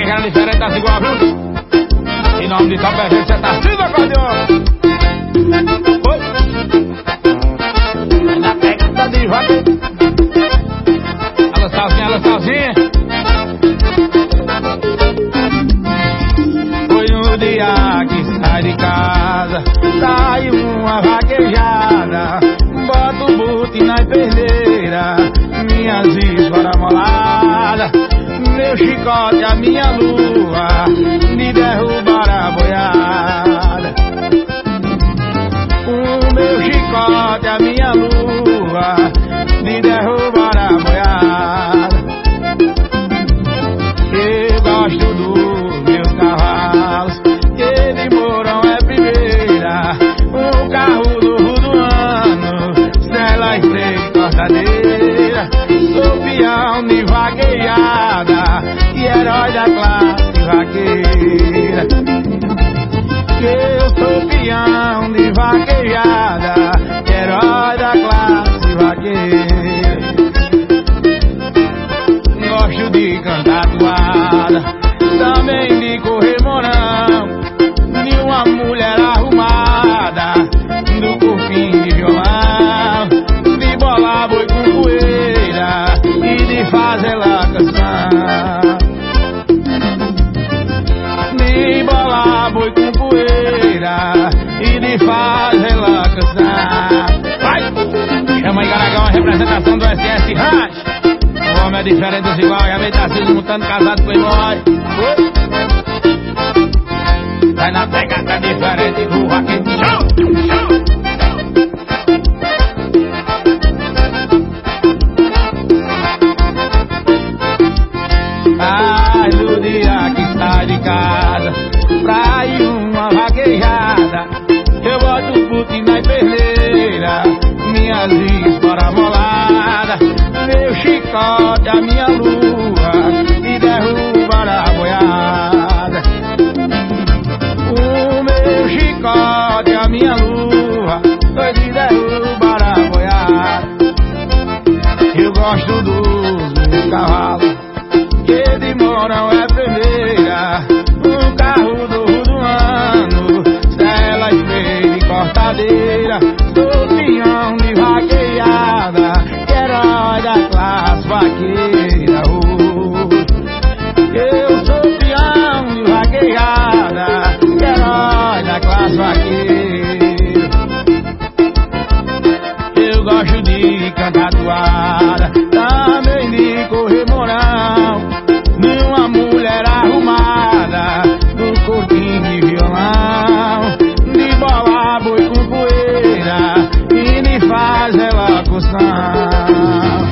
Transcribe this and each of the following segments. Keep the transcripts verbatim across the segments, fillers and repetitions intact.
pegando diferente das igual, viu? Em nome de São Pedro, você tá assim, acordeão? Oi! Ainda pega, tá de vaca. Alô, Salzinha, alô, Salzinha. Foi no dia que sai de casa, sai uma vaquejada, bota o bote na perneira, minhas vísceras moladas, meu chicote, a minha lua, me derrubar a boiada. O meu chicote, a minha lua, me derrubar a boiada. Eu gosto dos meus cavalos, que de Mourão é primeira, o carro do Ruduano, Stella Estreita e cortadeira. Sou peão de vaquejada e herói da classe vaqueira. Eu sou peão de vaquejada e herói da classe vaqueira. Gosto de cantar toada, também de correr morão, de uma mulher arrumada, do corpinho de violão, de bolar boi com poeira e de fazer lá canção. De bolar boi com poeira e de fazer lá canção. Vai! Chama aí, Garagão, a representação do S S Rádio. O homem é diferente dos iguais, já veio tá se juntando, casado com iguais. Vai na pegada diferente do vaqueiro. Show! Show! Ai, no dia que sai de casa, pra ir uma vaquejada, eu boto o bote na perneira, minhas vísceras moladas, meu chicote, a minha lua, e derrubar a boiada. O meu chicote, a minha lua, foi de derrubar a boiada. Eu gosto dos meus cavalos, que de Mourão é primeira, o carro do Ruduano, Stella Estreita e cortadeira. Sou peão de vaquejada, que herói da classe vaqueira. Oh, eu sou peão de vaquejada, que herói da classe vaqueira. Eu gosto de cantar toada, também de correr morão, de uma mulher arrumada, do corpinho de violão, de bolar boi com poeira e de fazer locução.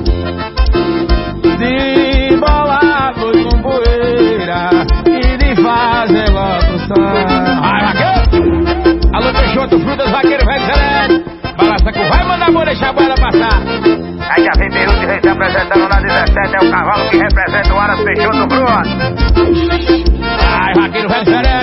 De bolar boi com poeira e de fazer locução. Vai, vaqueiro! Alô, Peixoto, frutas, vaqueiro, velho, sereno. Balança com vai, manda a boa, deixa a bola passar. Aí já vem Beirute, vem se apresentando na dezessete, é o cavalo que representa o Aras Peixoto Bruno. Ai, vaqueiro, velho, sereno.